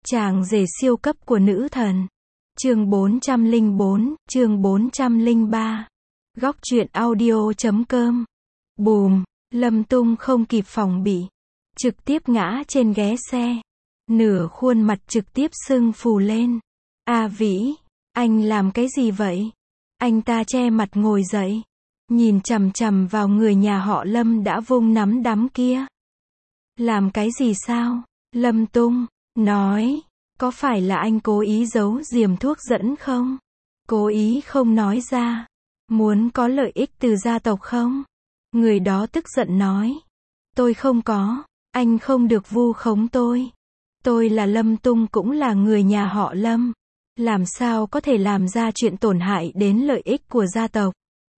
Chàng rể siêu cấp của nữ thần. Chương 404, chương 403. Góc truyện audio.com. Bùm, Lâm Tung không kịp phòng bị, trực tiếp ngã trên ghế xe. Nửa khuôn mặt trực tiếp sưng phù lên. A Vĩ, anh làm cái gì vậy? Anh ta che mặt ngồi dậy, nhìn chằm chằm vào người nhà họ Lâm đã vung nắm đấm kia. Làm cái gì sao? Lâm Tung nói, có phải là anh cố ý giấu giếm thuốc dẫn không? Cố ý không nói ra, muốn có lợi ích từ gia tộc không? Người đó tức giận nói, tôi không có, anh không được vu khống tôi. Tôi là Lâm Tung, cũng là người nhà họ Lâm. Làm sao có thể làm ra chuyện tổn hại đến lợi ích của gia tộc?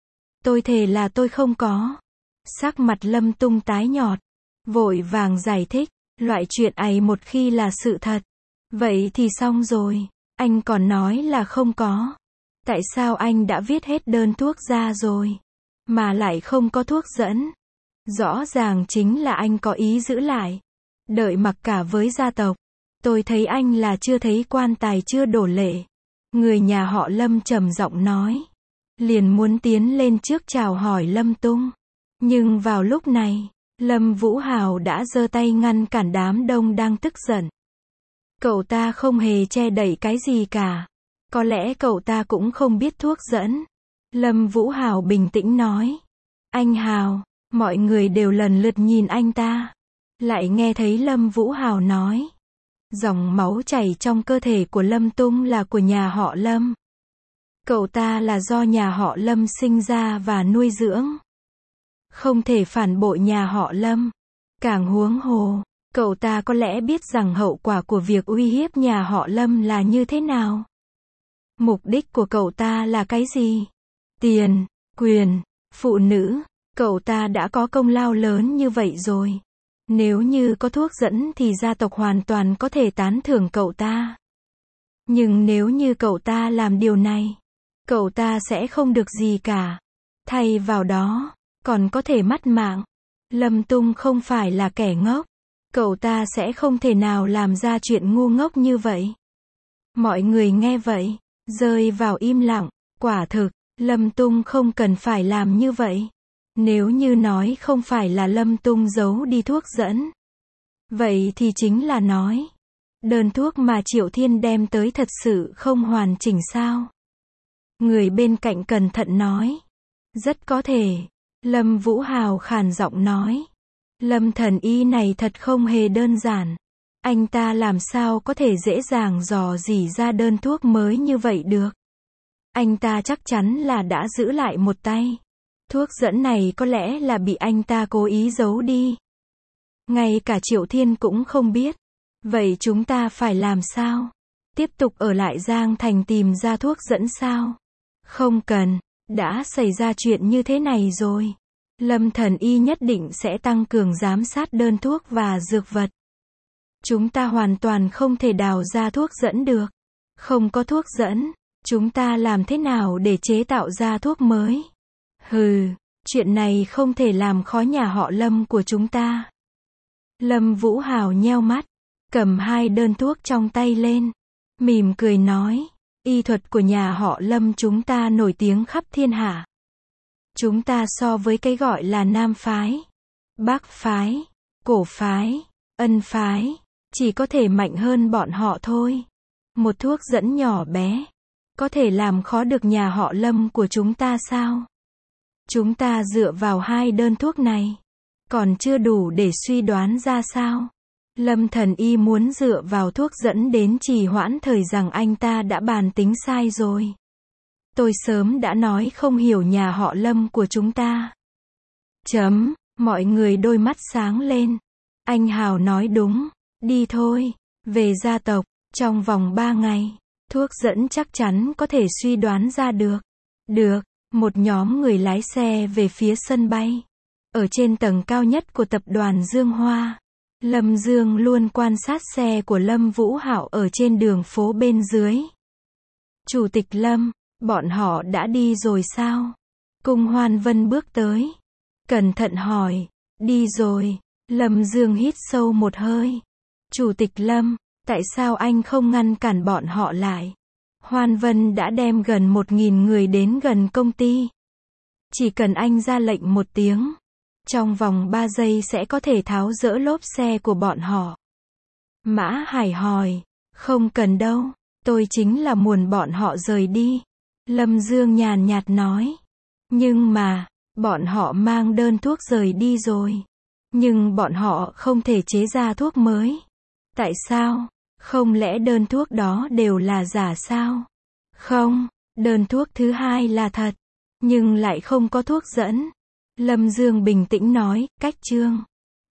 Tôi thề là tôi không có. Sắc mặt Lâm Tung tái nhợt, vội vàng giải thích, loại chuyện ấy một khi là sự thật, vậy thì xong rồi. Anh còn nói là không có. Tại sao anh đã viết hết đơn thuốc ra rồi, mà lại không có thuốc dẫn? Rõ ràng chính là anh có ý giữ lại, đợi mặc cả với gia tộc. Tôi thấy anh là chưa thấy quan tài chưa đổ lệ. Người nhà họ Lâm trầm giọng nói. Liền muốn tiến lên trước chào hỏi Lâm Tung. Nhưng vào lúc này, Lâm Vũ Hào đã giơ tay ngăn cản đám đông đang tức giận. Cậu ta không hề che đậy cái gì cả. Có lẽ cậu ta cũng không biết thuốc dẫn. Lâm Vũ Hào bình tĩnh nói. Anh Hào, mọi người đều lần lượt nhìn anh ta. Lại nghe thấy Lâm Vũ Hào nói. Dòng máu chảy trong cơ thể của Lâm Tung là của nhà họ Lâm. Cậu ta là do nhà họ Lâm sinh ra và nuôi dưỡng. Không thể phản bội nhà họ Lâm. Càng huống hồ, cậu ta có lẽ biết rằng hậu quả của việc uy hiếp nhà họ Lâm là như thế nào. Mục đích của cậu ta là cái gì? Tiền, quyền, phụ nữ. Cậu ta đã có công lao lớn như vậy rồi. Nếu như có thuốc dẫn thì gia tộc hoàn toàn có thể tán thưởng cậu ta. Nhưng nếu như cậu ta làm điều này, cậu ta sẽ không được gì cả. Thay vào đó, còn có thể mất mạng. Lâm Tung không phải là kẻ ngốc. Cậu ta sẽ không thể nào làm ra chuyện ngu ngốc như vậy. Mọi người nghe vậy, rơi vào im lặng. Quả thực, Lâm Tung không cần phải làm như vậy. Nếu như nói không phải là Lâm Tung giấu đi thuốc dẫn, vậy thì chính là nói, đơn thuốc mà Triệu Thiên đem tới thật sự không hoàn chỉnh sao? Người bên cạnh cẩn thận nói. Rất có thể. Lâm Vũ Hào khàn giọng nói. Lâm thần y này thật không hề đơn giản. Anh ta làm sao có thể dễ dàng dò dỉ ra đơn thuốc mới như vậy được? Anh ta chắc chắn là đã giữ lại một tay. Thuốc dẫn này có lẽ là bị anh ta cố ý giấu đi. Ngay cả Triệu Thiên cũng không biết. Vậy chúng ta phải làm sao? Tiếp tục ở lại Giang Thành tìm ra thuốc dẫn sao? Không cần, đã xảy ra chuyện như thế này rồi. Lâm thần y nhất định sẽ tăng cường giám sát đơn thuốc và dược vật. Chúng ta hoàn toàn không thể đào ra thuốc dẫn được. Không có thuốc dẫn, chúng ta làm thế nào để chế tạo ra thuốc mới? Hừ, chuyện này không thể làm khó nhà họ Lâm của chúng ta. Lâm Vũ Hào nheo mắt, cầm hai đơn thuốc trong tay lên, mỉm cười nói, y thuật của nhà họ Lâm chúng ta nổi tiếng khắp thiên hạ. Chúng ta so với cái gọi là Nam phái, Bắc phái, Cổ phái, Ân phái, chỉ có thể mạnh hơn bọn họ thôi. Một thuốc dẫn nhỏ bé, có thể làm khó được nhà họ Lâm của chúng ta sao? Chúng ta dựa vào hai đơn thuốc này, còn chưa đủ để suy đoán ra sao? Lâm thần y muốn dựa vào thuốc dẫn đến trì hoãn thời gian, anh ta đã bàn tính sai rồi. Tôi sớm đã nói không hiểu nhà họ Lâm của chúng ta. Mọi người đôi mắt sáng lên. Anh Hào nói đúng. Đi thôi, về gia tộc, trong vòng 3 ngày, thuốc dẫn chắc chắn có thể suy đoán ra được. Được. Một nhóm người lái xe về phía sân bay. Ở trên tầng cao nhất của tập đoàn Dương Hoa, Lâm Dương luôn quan sát xe của Lâm Vũ Hạo ở trên đường phố bên dưới. Chủ tịch Lâm, bọn họ đã đi rồi sao? Cung Hoan Vân bước tới, cẩn thận hỏi. Đi rồi. Lâm Dương hít sâu một hơi. Chủ tịch Lâm, Tại sao anh không ngăn cản bọn họ lại? Hoan Vân đã đem gần 1.000 người đến gần công ty. Chỉ cần anh ra lệnh một tiếng, trong vòng 3 giây sẽ có thể tháo dỡ lốp xe của bọn họ. Mã Hải hỏi, không cần đâu, tôi chính là muốn bọn họ rời đi. Lâm Dương nhàn nhạt nói, nhưng mà, bọn họ mang đơn thuốc rời đi rồi. Nhưng bọn họ không thể chế ra thuốc mới. Tại sao? Không lẽ đơn thuốc đó đều là giả sao? Không, đơn thuốc thứ hai là thật, nhưng lại không có thuốc dẫn. Lâm Dương bình tĩnh nói, cách chương.